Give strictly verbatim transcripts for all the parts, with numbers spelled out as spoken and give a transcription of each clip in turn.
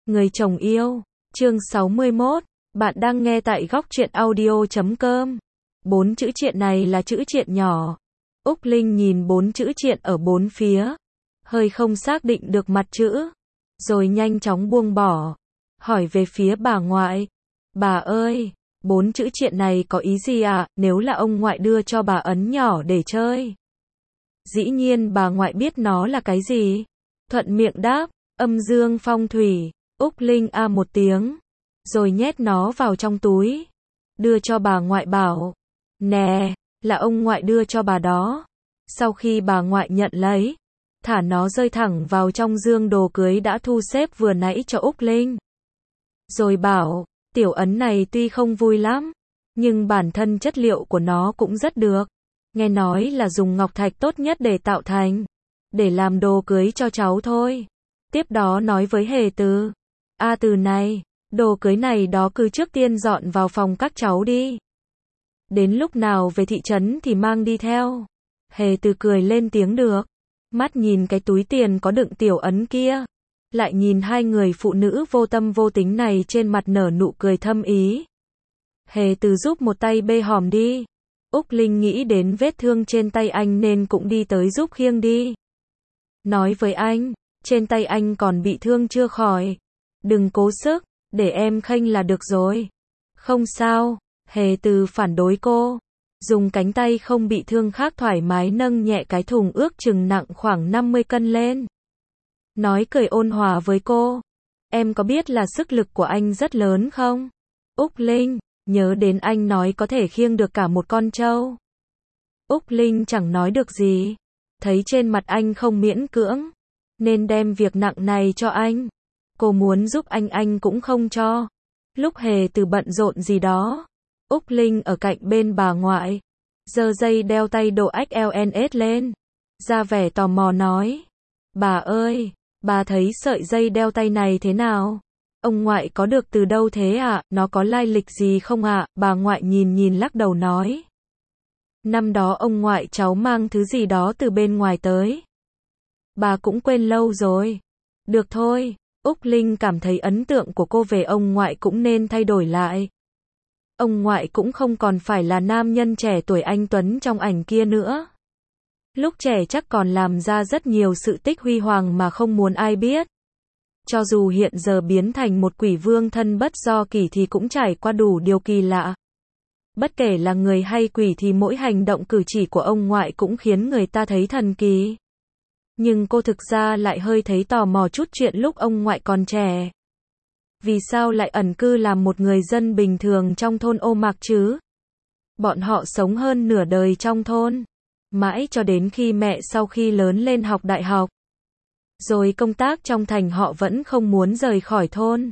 Người chồng yêu, chương sáu mươi mốt, bạn đang nghe tại góc truyện audio chấm com. Bốn chữ triện này là chữ triện nhỏ. Úc Linh nhìn bốn chữ triện ở bốn phía, hơi không xác định được mặt chữ, rồi nhanh chóng buông bỏ, hỏi về phía bà ngoại. Bà ơi, bốn chữ triện này có ý gì ạ? À? Nếu là ông ngoại đưa cho bà ấn nhỏ để chơi. Dĩ nhiên bà ngoại biết nó là cái gì. Thuận miệng đáp, âm dương phong thủy. Úc Linh a một tiếng, rồi nhét nó vào trong túi, đưa cho bà ngoại bảo, nè, là ông ngoại đưa cho bà đó. Sau khi bà ngoại nhận lấy, thả nó rơi thẳng vào trong dương đồ cưới đã thu xếp vừa nãy cho Úc Linh. Rồi bảo, tiểu ấn này tuy không vui lắm, nhưng bản thân chất liệu của nó cũng rất được. Nghe nói là dùng ngọc thạch tốt nhất để tạo thành, để làm đồ cưới cho cháu thôi. Tiếp đó nói với Hề Từ, A Từ này, đồ cưới này đó cứ trước tiên dọn vào phòng các cháu đi. Đến lúc nào về thị trấn thì mang đi theo. Hề Từ cười lên tiếng được. Mắt nhìn cái túi tiền có đựng tiểu ấn kia, lại nhìn hai người phụ nữ vô tâm vô tính này, trên mặt nở nụ cười thâm ý. Hề Từ giúp một tay bê hòm đi. Úc Linh nghĩ đến vết thương trên tay anh nên cũng đi tới giúp khiêng đi. Nói với anh, trên tay anh còn bị thương chưa khỏi. Đừng cố sức, để em khênh là được rồi. Không sao, Hề Từ phản đối cô. Dùng cánh tay không bị thương khác thoải mái nâng nhẹ cái thùng ước chừng nặng khoảng năm mươi cân lên. Nói cười ôn hòa với cô. Em có biết là sức lực của anh rất lớn không? Úc Linh, nhớ đến anh nói có thể khiêng được cả một con trâu. Úc Linh chẳng nói được gì. Thấy trên mặt anh không miễn cưỡng, nên đem việc nặng này cho anh. Cô muốn giúp anh anh cũng không cho. Lúc Hề Từ bận rộn gì đó, Úc Linh ở cạnh bên bà ngoại, giơ dây đeo tay độ ích eo ét lên, ra vẻ tò mò nói, bà ơi, bà thấy sợi dây đeo tay này thế nào? Ông ngoại có được từ đâu thế ạ? À? Nó có lai lịch gì không ạ? À? Bà ngoại nhìn nhìn lắc đầu nói, năm đó ông ngoại cháu mang thứ gì đó từ bên ngoài tới. Bà cũng quên lâu rồi. Được thôi. Úc Linh cảm thấy ấn tượng của cô về ông ngoại cũng nên thay đổi lại. Ông ngoại cũng không còn phải là nam nhân trẻ tuổi anh tuấn trong ảnh kia nữa. Lúc trẻ chắc còn làm ra rất nhiều sự tích huy hoàng mà không muốn ai biết. Cho dù hiện giờ biến thành một quỷ vương thân bất do kỷ thì cũng trải qua đủ điều kỳ lạ. Bất kể là người hay quỷ thì mỗi hành động cử chỉ của ông ngoại cũng khiến người ta thấy thần kỳ. Nhưng cô thực ra lại hơi thấy tò mò chút chuyện lúc ông ngoại còn trẻ. Vì sao lại ẩn cư làm một người dân bình thường trong thôn Ô Mạc chứ? Bọn họ sống hơn nửa đời trong thôn, mãi cho đến khi mẹ sau khi lớn lên học đại học, rồi công tác trong thành họ vẫn không muốn rời khỏi thôn.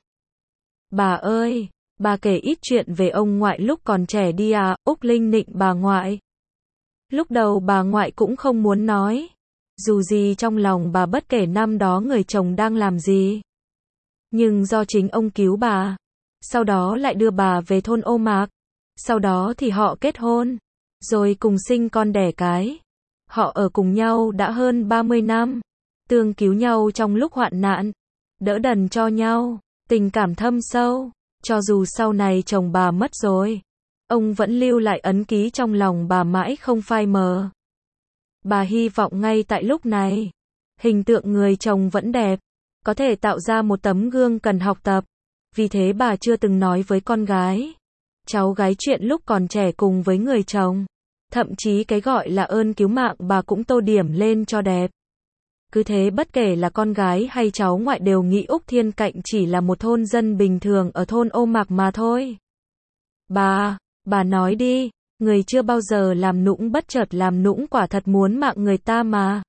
Bà ơi, bà kể ít chuyện về ông ngoại lúc còn trẻ đi à? Úc Linh nịnh bà ngoại. Lúc đầu bà ngoại cũng không muốn nói. Dù gì trong lòng bà bất kể năm đó người chồng đang làm gì. Nhưng do chính ông cứu bà, sau đó lại đưa bà về thôn Ô Mạc, sau đó thì họ kết hôn, rồi cùng sinh con đẻ cái. Họ ở cùng nhau đã hơn ba mươi năm, tương cứu nhau trong lúc hoạn nạn, đỡ đần cho nhau, tình cảm thâm sâu. Cho dù sau này chồng bà mất rồi, ông vẫn lưu lại ấn ký trong lòng bà mãi không phai mờ. Bà hy vọng ngay tại lúc này, hình tượng người chồng vẫn đẹp, có thể tạo ra một tấm gương cần học tập. Vì thế bà chưa từng nói với con gái, cháu gái chuyện lúc còn trẻ cùng với người chồng. Thậm chí cái gọi là ơn cứu mạng bà cũng tô điểm lên cho đẹp. Cứ thế bất kể là con gái hay cháu ngoại đều nghĩ Úc Thiên Cạnh chỉ là một thôn dân bình thường ở thôn Ô Mạc mà thôi. Bà, bà nói đi. Người chưa bao giờ làm nũng bất chợt làm nũng quả thật muốn mạng người ta mà.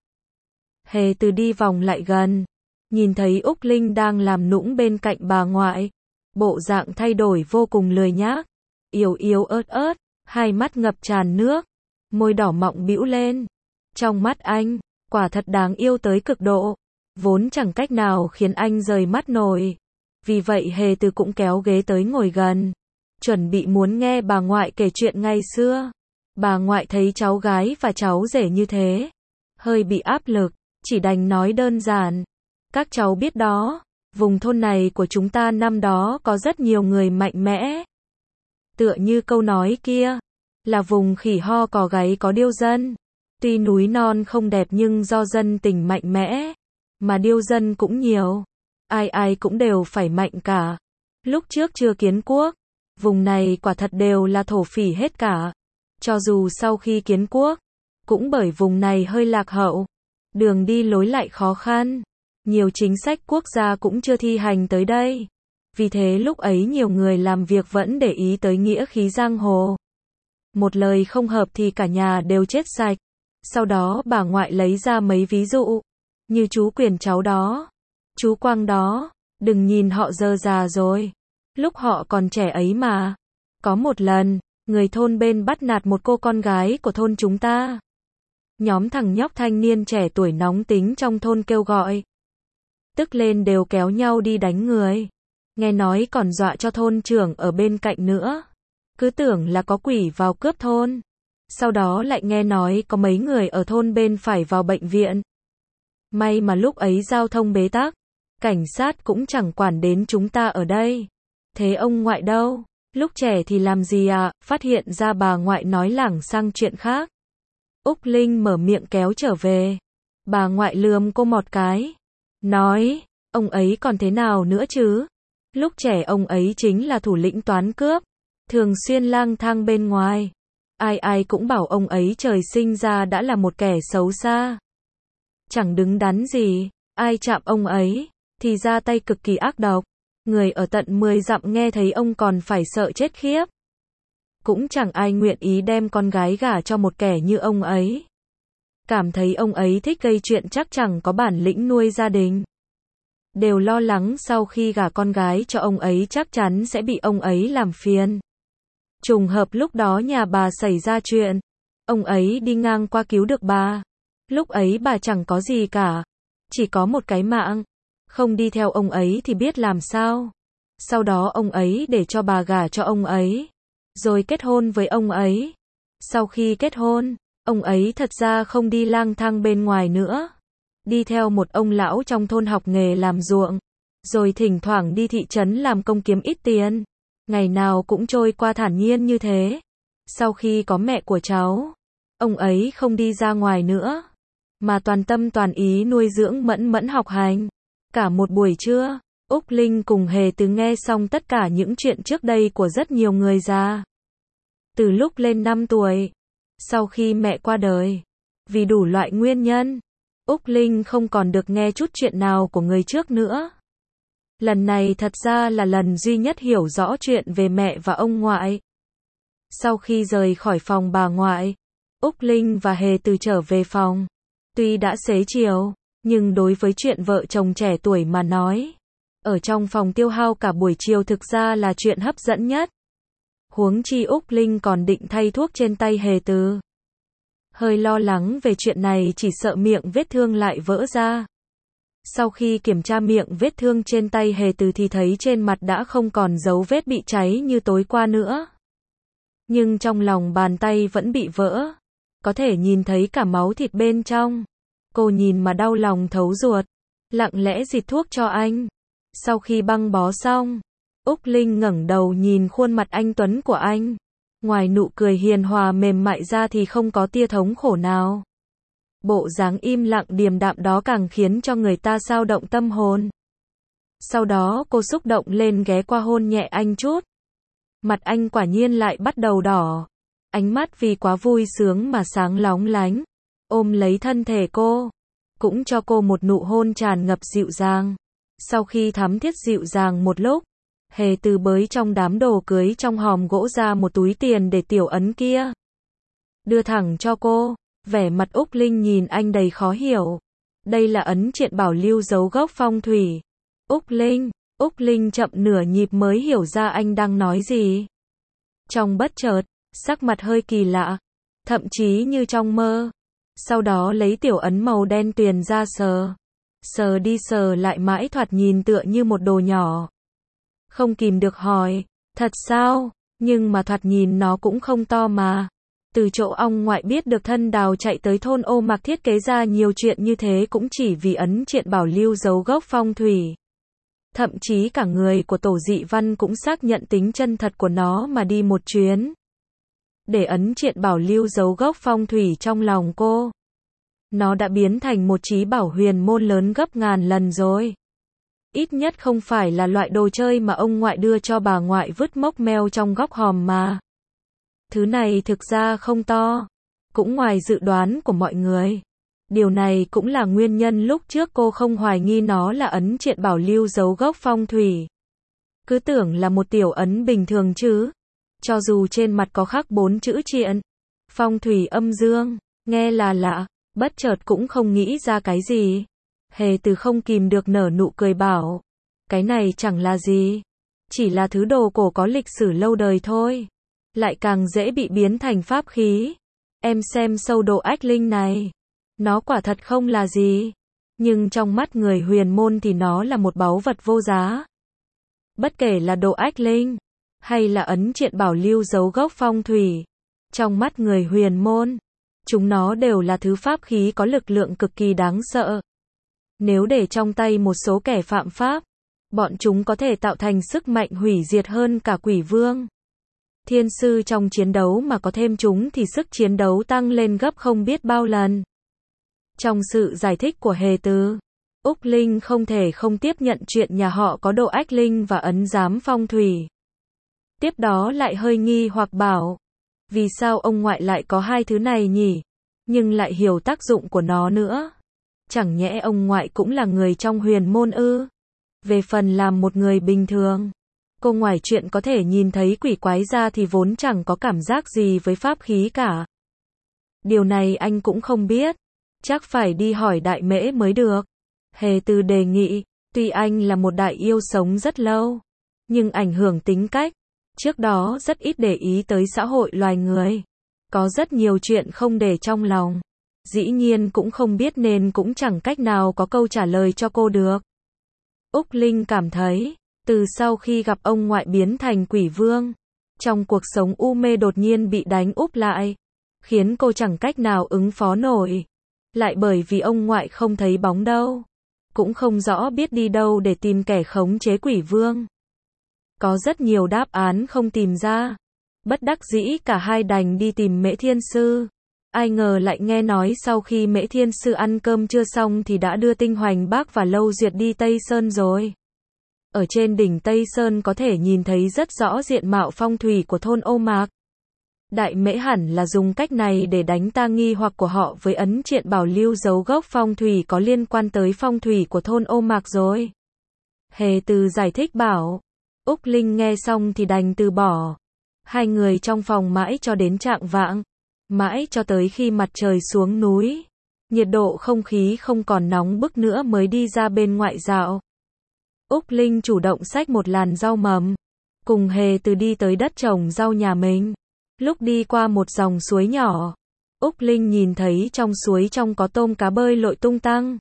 Hề Từ đi vòng lại gần, nhìn thấy Úc Linh đang làm nũng bên cạnh bà ngoại. Bộ dạng thay đổi vô cùng lười nhác, yếu yếu ớt ớt, hai mắt ngập tràn nước, môi đỏ mọng bĩu lên. Trong mắt anh, quả thật đáng yêu tới cực độ, vốn chẳng cách nào khiến anh rời mắt nổi. Vì vậy Hề Từ cũng kéo ghế tới ngồi gần, chuẩn bị muốn nghe bà ngoại kể chuyện ngày xưa. Bà ngoại thấy cháu gái và cháu rể như thế, hơi bị áp lực, chỉ đành nói đơn giản. Các cháu biết đó, Vùng thôn này của chúng ta năm đó có rất nhiều người mạnh mẽ. Tựa như câu nói kia, là vùng khỉ ho cò gáy có điêu dân. Tuy núi non không đẹp nhưng do dân tình mạnh mẽ, mà điêu dân cũng nhiều. Ai ai cũng đều phải mạnh cả. Lúc trước chưa kiến quốc, vùng này quả thật đều là thổ phỉ hết cả. Cho dù sau khi kiến quốc, cũng bởi vùng này hơi lạc hậu, đường đi lối lại khó khăn, nhiều chính sách quốc gia cũng chưa thi hành tới đây. Vì thế lúc ấy nhiều người làm việc vẫn để ý tới nghĩa khí giang hồ. Một lời không hợp thì cả nhà đều chết sạch. Sau đó bà ngoại lấy ra mấy ví dụ, như chú Quyền cháu đó, chú Quang đó, đừng nhìn họ giờ già rồi. Lúc họ còn trẻ ấy mà. Có một lần, người thôn bên bắt nạt một cô con gái của thôn chúng ta. Nhóm thằng nhóc thanh niên trẻ tuổi nóng tính trong thôn kêu gọi. Tức lên đều kéo nhau đi đánh người. Nghe nói còn dọa cho thôn trưởng ở bên cạnh nữa. Cứ tưởng là có quỷ vào cướp thôn. Sau đó lại nghe nói có mấy người ở thôn bên phải vào bệnh viện. May mà lúc ấy giao thông bế tắc, cảnh sát cũng chẳng quản đến chúng ta ở đây. Thế ông ngoại đâu? Lúc trẻ thì làm gì à? Phát hiện ra bà ngoại nói lảng sang chuyện khác. Úc Linh mở miệng kéo trở về. Bà ngoại lườm cô một cái. Nói, ông ấy còn thế nào nữa chứ? Lúc trẻ ông ấy chính là thủ lĩnh toán cướp. Thường xuyên lang thang bên ngoài. Ai ai cũng bảo ông ấy trời sinh ra đã là một kẻ xấu xa. Chẳng đứng đắn gì. Ai chạm ông ấy, thì ra tay cực kỳ ác độc. Người ở tận mười dặm nghe thấy ông còn phải sợ chết khiếp. Cũng chẳng ai nguyện ý đem con gái gả cho một kẻ như ông ấy. Cảm thấy ông ấy thích gây chuyện chắc chẳng có bản lĩnh nuôi gia đình. Đều lo lắng sau khi gả con gái cho ông ấy chắc chắn sẽ bị ông ấy làm phiền. Trùng hợp lúc đó nhà bà xảy ra chuyện. Ông ấy đi ngang qua cứu được bà. Lúc ấy bà chẳng có gì cả. Chỉ có một cái mạng. Không đi theo ông ấy thì biết làm sao. Sau đó ông ấy để cho bà gả cho ông ấy. Rồi kết hôn với ông ấy. Sau khi kết hôn, ông ấy thật ra không đi lang thang bên ngoài nữa. Đi theo một ông lão trong thôn học nghề làm ruộng. Rồi thỉnh thoảng đi thị trấn làm công kiếm ít tiền. Ngày nào cũng trôi qua thản nhiên như thế. Sau khi có mẹ của cháu, ông ấy không đi ra ngoài nữa. Mà toàn tâm toàn ý nuôi dưỡng Mẫn Mẫn học hành. Cả một buổi trưa, Úc Linh cùng Hề Từ nghe xong tất cả những chuyện trước đây của rất nhiều người già. Từ lúc lên năm tuổi, sau khi mẹ qua đời, vì đủ loại nguyên nhân, Úc Linh không còn được nghe chút chuyện nào của người trước nữa. Lần này thật ra là lần duy nhất hiểu rõ chuyện về mẹ và ông ngoại. Sau khi rời khỏi phòng bà ngoại, Úc Linh và Hề Từ trở về phòng. Tuy đã xế chiều, nhưng đối với chuyện vợ chồng trẻ tuổi mà nói, ở trong phòng tiêu hao cả buổi chiều thực ra là chuyện hấp dẫn nhất. Huống chi Úc Linh còn định thay thuốc trên tay Hề Từ. Hơi lo lắng về chuyện này chỉ sợ miệng vết thương lại vỡ ra. Sau khi kiểm tra miệng vết thương trên tay Hề Từ thì thấy trên mặt đã không còn dấu vết bị cháy như tối qua nữa. Nhưng trong lòng bàn tay vẫn bị vỡ. Có thể nhìn thấy cả máu thịt bên trong. Cô nhìn mà đau lòng thấu ruột. Lặng lẽ xịt thuốc cho anh. Sau khi băng bó xong, Úc Linh ngẩng đầu nhìn khuôn mặt anh tuấn của anh. Ngoài nụ cười hiền hòa mềm mại ra thì không có tia thống khổ nào. Bộ dáng im lặng điềm đạm đó càng khiến cho người ta xao động tâm hồn. Sau đó cô xúc động lên ghé qua hôn nhẹ anh chút. Mặt anh quả nhiên lại bắt đầu đỏ. Ánh mắt vì quá vui sướng mà sáng lóng lánh. Ôm lấy thân thể cô. Cũng cho cô một nụ hôn tràn ngập dịu dàng. Sau khi thắm thiết dịu dàng một lúc, Hề Từ bới trong đám đồ cưới trong hòm gỗ ra một túi tiền để tiểu ấn kia. Đưa thẳng cho cô. Vẻ mặt Úc Linh nhìn anh đầy khó hiểu. Đây là ấn triện bảo lưu dấu gốc phong thủy. Úc Linh, Úc Linh chậm nửa nhịp mới hiểu ra anh đang nói gì. Trong bất chợt, sắc mặt hơi kỳ lạ, thậm chí như trong mơ. Sau đó lấy tiểu ấn màu đen tuyền ra sờ. Sờ đi sờ lại mãi thoạt nhìn tựa như một đồ nhỏ. Không kìm được hỏi, thật sao? Nhưng mà thoạt nhìn nó cũng không to mà. Từ chỗ ông ngoại biết được thân Đào chạy tới thôn Ô Mạc thiết kế ra nhiều chuyện như thế cũng chỉ vì ấn triện bảo lưu dấu gốc phong thủy. Thậm chí cả người của Tổ Dị Văn cũng xác nhận tính chân thật của nó mà đi một chuyến. Để ấn triện bảo lưu dấu gốc phong thủy trong lòng cô. Nó đã biến thành một trí bảo huyền môn lớn gấp ngàn lần rồi. Ít nhất không phải là loại đồ chơi mà ông ngoại đưa cho bà ngoại vứt mốc meo trong góc hòm mà. Thứ này thực ra không to, cũng ngoài dự đoán của mọi người. Điều này cũng là nguyên nhân lúc trước cô không hoài nghi nó là ấn triện bảo lưu dấu gốc phong thủy. Cứ tưởng là một tiểu ấn bình thường chứ. Cho dù trên mặt có khắc bốn chữ triện, phong thủy âm dương, nghe là lạ, bất chợt cũng không nghĩ ra cái gì. Hề Từ không kìm được nở nụ cười bảo, cái này chẳng là gì, chỉ là thứ đồ cổ có lịch sử lâu đời thôi, lại càng dễ bị biến thành pháp khí. Em xem sâu độ ách linh này, nó quả thật không là gì, nhưng trong mắt người huyền môn thì nó là một báu vật vô giá. Bất kể là độ ách linh, hay là ấn triện bảo lưu dấu gốc phong thủy, trong mắt người huyền môn, chúng nó đều là thứ pháp khí có lực lượng cực kỳ đáng sợ. Nếu để trong tay một số kẻ phạm pháp, bọn chúng có thể tạo thành sức mạnh hủy diệt hơn cả quỷ vương. Thiên sư trong chiến đấu mà có thêm chúng thì sức chiến đấu tăng lên gấp không biết bao lần. Trong sự giải thích của Hề Từ, Úc Linh không thể không tiếp nhận chuyện nhà họ có độ ách linh và ấn giám phong thủy. Tiếp đó lại hơi nghi hoặc bảo, vì sao ông ngoại lại có hai thứ này nhỉ, nhưng lại hiểu tác dụng của nó nữa. Chẳng nhẽ ông ngoại cũng là người trong huyền môn ư? Về phần làm một người bình thường, cô ngoài chuyện có thể nhìn thấy quỷ quái ra thì vốn chẳng có cảm giác gì với pháp khí cả. Điều này anh cũng không biết, chắc phải đi hỏi Đại Mễ mới được. Hề Từ đề nghị, tuy anh là một đại yêu sống rất lâu, nhưng ảnh hưởng tính cách, trước đó rất ít để ý tới xã hội loài người. Có rất nhiều chuyện không để trong lòng. Dĩ nhiên cũng không biết nên cũng chẳng cách nào có câu trả lời cho cô được. Úc Linh cảm thấy, từ sau khi gặp ông ngoại biến thành quỷ vương, trong cuộc sống u mê đột nhiên bị đánh úp lại, khiến cô chẳng cách nào ứng phó nổi. Lại bởi vì ông ngoại không thấy bóng đâu, cũng không rõ biết đi đâu để tìm kẻ khống chế quỷ vương. Có rất nhiều đáp án không tìm ra. Bất đắc dĩ cả hai đành đi tìm Mễ Thiên Sư. Ai ngờ lại nghe nói sau khi Mễ Thiên Sư ăn cơm chưa xong thì đã đưa Tinh Hoành Bác và Lâu Duyệt đi Tây Sơn rồi. Ở trên đỉnh Tây Sơn có thể nhìn thấy rất rõ diện mạo phong thủy của thôn Ô Mạc. Đại Mễ hẳn là dùng cách này để đánh ta nghi hoặc của họ với ấn triện bảo lưu dấu gốc phong thủy có liên quan tới phong thủy của thôn Ô Mạc rồi. Hề Từ giải thích bảo. Úc Linh nghe xong thì đành từ bỏ. Hai người trong phòng mãi cho đến chạng vạng. Mãi cho tới khi mặt trời xuống núi, nhiệt độ không khí không còn nóng bức nữa mới đi ra bên ngoại dạo. Úc Linh chủ động xách một làn rau mầm, cùng Hề Từ đi tới đất trồng rau nhà mình. Lúc đi qua một dòng suối nhỏ, Úc Linh nhìn thấy trong suối trong có tôm cá bơi lội tung tăng.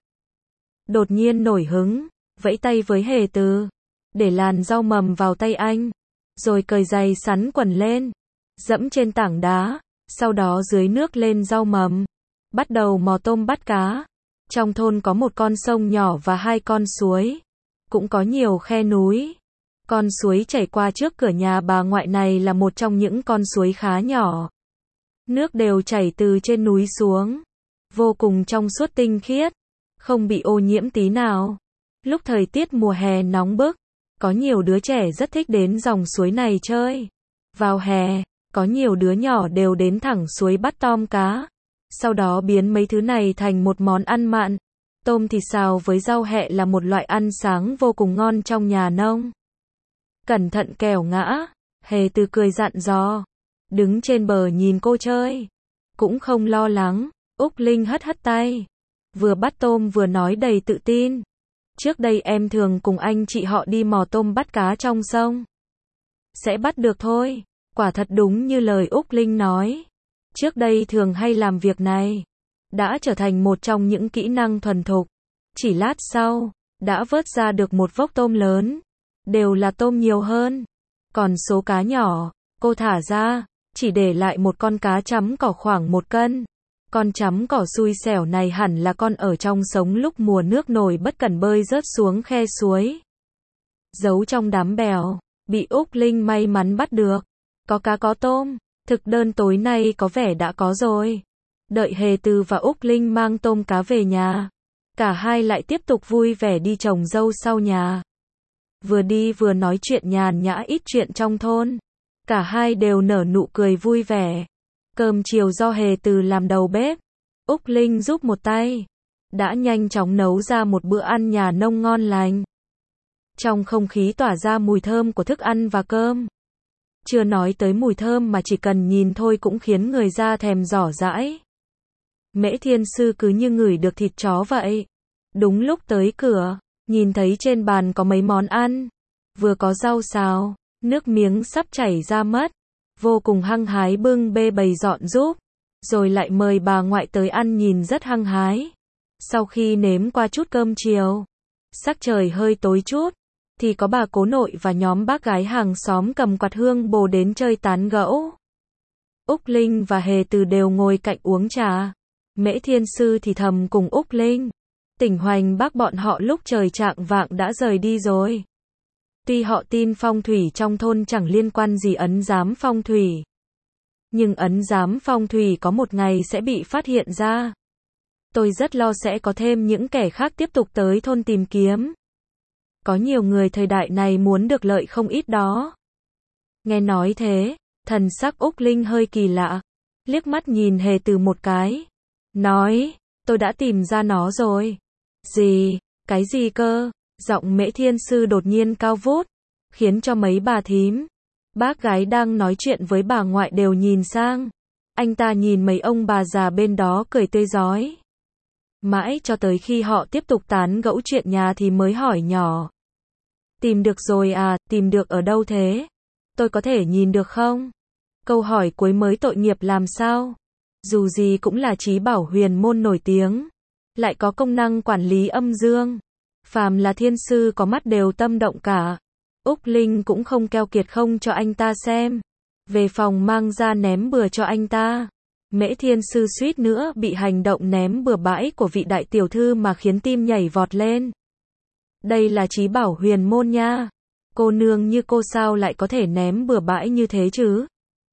Đột nhiên nổi hứng, vẫy tay với Hề Từ, để làn rau mầm vào tay anh, rồi cởi giày sắn quần lên, dẫm trên tảng đá. Sau đó dưới nước lên rau mầm, bắt đầu mò tôm bắt cá. Trong thôn có một con sông nhỏ và hai con suối, cũng có nhiều khe núi. Con suối chảy qua trước cửa nhà bà ngoại này là một trong những con suối khá nhỏ. Nước đều chảy từ trên núi xuống, vô cùng trong suốt tinh khiết, không bị ô nhiễm tí nào. Lúc thời tiết mùa hè nóng bức, có nhiều đứa trẻ rất thích đến dòng suối này chơi. Vào hè, có nhiều đứa nhỏ đều đến thẳng suối bắt tôm cá, sau đó biến mấy thứ này thành một món ăn mặn. Tôm thịt xào với rau hẹ là một loại ăn sáng vô cùng ngon trong nhà nông. Cẩn thận kẻo ngã, Hề Từ cười dặn dò, đứng trên bờ nhìn cô chơi, cũng không lo lắng. Úc Linh hất hất tay, vừa bắt tôm vừa nói đầy tự tin. Trước đây em thường cùng anh chị họ đi mò tôm bắt cá trong sông. Sẽ bắt được thôi. Quả thật đúng như lời Úc Linh nói. Trước đây thường hay làm việc này. Đã trở thành một trong những kỹ năng thuần thục. Chỉ lát sau, đã vớt ra được một vốc tôm lớn. Đều là tôm nhiều hơn. Còn số cá nhỏ, cô thả ra, chỉ để lại một con cá chấm cỏ khoảng một cân. Con chấm cỏ xui xẻo này hẳn là con ở trong sống lúc mùa nước nổi bất cẩn bơi rớt xuống khe suối. giấu trong đám bèo, bị Úc Linh may mắn bắt được. Có cá có tôm, thực đơn tối nay có vẻ đã có rồi. Đợi Hề Từ và Úc Linh mang tôm cá về nhà, cả hai lại tiếp tục vui vẻ đi trồng dâu sau nhà. Vừa đi vừa nói chuyện nhàn nhã ít chuyện trong thôn. Cả hai đều nở nụ cười vui vẻ. Cơm chiều do Hề Từ làm đầu bếp, Úc Linh giúp một tay, đã nhanh chóng nấu ra một bữa ăn nhà nông ngon lành. Trong không khí tỏa ra mùi thơm của thức ăn và cơm. Chưa nói tới mùi thơm mà chỉ cần nhìn thôi cũng khiến người ra thèm rỏ rãi. Mễ Thiên Sư cứ như ngửi được thịt chó vậy. Đúng lúc tới cửa, nhìn thấy trên bàn có mấy món ăn. Vừa có rau xào, nước miếng sắp chảy ra mất. Vô cùng hăng hái bưng bê bày dọn giúp. Rồi lại mời bà ngoại tới ăn nhìn rất hăng hái. Sau khi nếm qua chút cơm chiều, sắc trời hơi tối chút, thì có bà cố nội và nhóm bác gái hàng xóm cầm quạt hương bồ đến chơi tán gẫu. Úc Linh và Hề Từ đều ngồi cạnh uống trà. Mễ Thiên Sư thì thầm cùng Úc Linh. Tỉnh Hoành bác bọn họ lúc trời chạng vạng đã rời đi rồi. Tuy họ tin phong thủy trong thôn chẳng liên quan gì ấn giám phong thủy, nhưng ấn giám phong thủy có một ngày sẽ bị phát hiện ra. Tôi rất lo sẽ có thêm những kẻ khác tiếp tục tới thôn tìm kiếm. Có nhiều người thời đại này muốn được lợi không ít đó. Nghe nói thế, thần sắc Úc Linh hơi kỳ lạ, liếc mắt nhìn Hề Từ một cái, nói, tôi đã tìm ra nó rồi. Gì, cái gì cơ? Giọng Mễ Thiên Sư đột nhiên cao vút, khiến cho mấy bà thím, bác gái đang nói chuyện với bà ngoại đều nhìn sang. Anh ta nhìn mấy ông bà già bên đó cười tươi rói. Mãi cho tới khi họ tiếp tục tán gẫu chuyện nhà thì mới hỏi nhỏ. Tìm được rồi à, tìm được ở đâu thế? Tôi có thể nhìn được không? Câu hỏi cuối mới tội nghiệp làm sao? Dù gì cũng là trí bảo huyền môn nổi tiếng, lại có công năng quản lý âm dương. Phàm là thiên sư có mắt đều tâm động cả. Úc Linh cũng không keo kiệt không cho anh ta xem. Về phòng mang ra ném bừa cho anh ta. Mễ Thiên Sư suýt nữa bị hành động ném bừa bãi của vị đại tiểu thư mà khiến tim nhảy vọt lên. Đây là trí bảo huyền môn nha. Cô nương như cô sao lại có thể ném bừa bãi như thế chứ?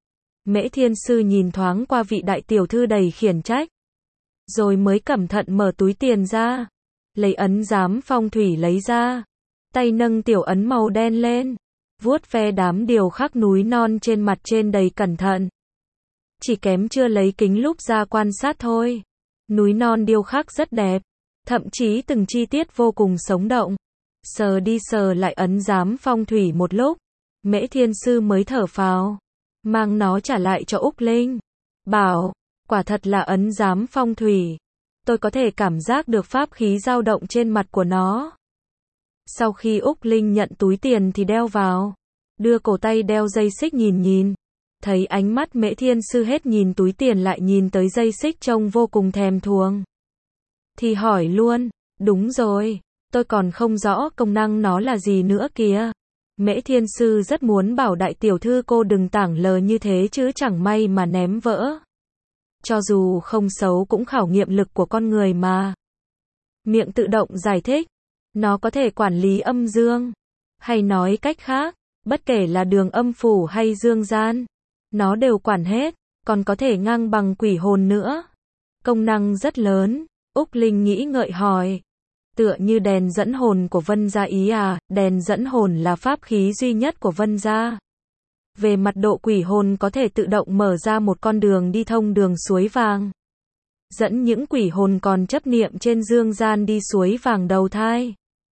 Mễ Thiên Sư nhìn thoáng qua vị đại tiểu thư đầy khiển trách, rồi mới cẩn thận mở túi tiền ra, lấy ấn giám phong thủy lấy ra, tay nâng tiểu ấn màu đen lên, vuốt ve đám điều khắc núi non trên mặt trên đầy cẩn thận. Chỉ kém chưa lấy kính lúp ra quan sát thôi. Núi non điêu khắc rất đẹp, thậm chí từng chi tiết vô cùng sống động. Sờ đi sờ lại ấn giám phong thủy một lúc, Mễ Thiên Sư mới thở phào, mang nó trả lại cho Úc Linh. Bảo, quả thật là ấn giám phong thủy. Tôi có thể cảm giác được pháp khí dao động trên mặt của nó. Sau khi Úc Linh nhận túi tiền thì đeo vào, đưa cổ tay đeo dây xích nhìn nhìn. Thấy ánh mắt Mễ Thiên Sư hết nhìn túi tiền lại nhìn tới dây xích trông vô cùng thèm thuồng. Thì hỏi luôn, đúng rồi, tôi còn không rõ công năng nó là gì nữa kìa. Mễ Thiên Sư rất muốn bảo đại tiểu thư cô đừng tảng lờ như thế chứ chẳng may mà ném vỡ. Cho dù không xấu cũng khảo nghiệm lực của con người mà. Miệng tự động giải thích, nó có thể quản lý âm dương. Hay nói cách khác, bất kể là đường âm phủ hay dương gian, nó đều quản hết, còn có thể ngang bằng quỷ hồn nữa. Công năng rất lớn. Úc Linh nghĩ ngợi hỏi. Tựa như đèn dẫn hồn của Vân Gia ý à? Đèn dẫn hồn là pháp khí duy nhất của Vân Gia. Về mặt độ quỷ hồn có thể tự động mở ra một con đường đi thông đường suối vàng, dẫn những quỷ hồn còn chấp niệm trên dương gian đi suối vàng đầu thai.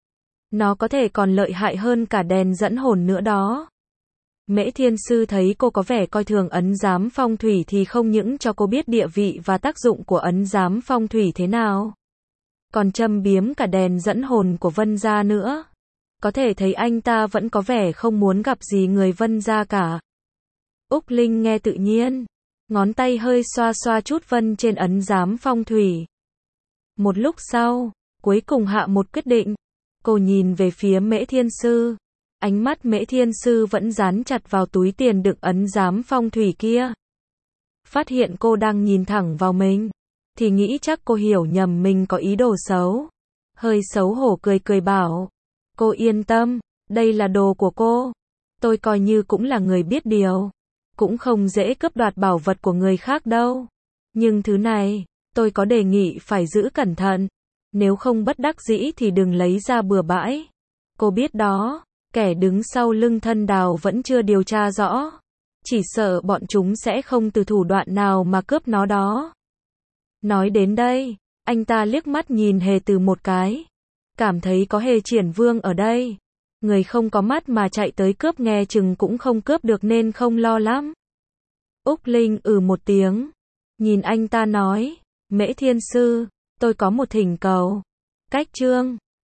Nó có thể còn lợi hại hơn cả đèn dẫn hồn nữa đó. Mễ Thiên Sư thấy cô có vẻ coi thường ấn giám phong thủy thì không những cho cô biết địa vị và tác dụng của ấn giám phong thủy thế nào, còn châm biếm cả đèn dẫn hồn của Vân Gia nữa. Có thể thấy anh ta vẫn có vẻ không muốn gặp gì người Vân Gia cả. Úc Linh nghe tự nhiên, ngón tay hơi xoa xoa chút vân trên ấn giám phong thủy. Một lúc sau, cuối cùng hạ một quyết định. Cô nhìn về phía Mễ Thiên Sư. Ánh mắt Mễ Thiên Sư vẫn dán chặt vào túi tiền đựng ấn giám phong thủy kia. Phát hiện cô đang nhìn thẳng vào mình, thì nghĩ chắc cô hiểu nhầm mình có ý đồ xấu. Hơi xấu hổ cười cười bảo, cô yên tâm, Đây là đồ của cô. Tôi coi như cũng là người biết điều. Cũng không dễ cướp đoạt bảo vật của người khác đâu. Nhưng thứ này, tôi có đề nghị phải giữ cẩn thận. Nếu không bất đắc dĩ thì đừng lấy ra bừa bãi. Cô biết đó, kẻ đứng sau lưng Thân Đào vẫn chưa điều tra rõ. Chỉ sợ bọn chúng sẽ không từ thủ đoạn nào mà cướp nó đó. Nói đến đây, anh ta liếc mắt nhìn Hề Từ một cái. Cảm thấy có Hề Triển Vương ở đây. Người không có mắt mà chạy tới cướp nghe chừng cũng không cướp được nên không lo lắm. Úc Linh ừ một tiếng. Nhìn anh ta nói, Mễ Thiên Sư, tôi có một thỉnh cầu. Cách chương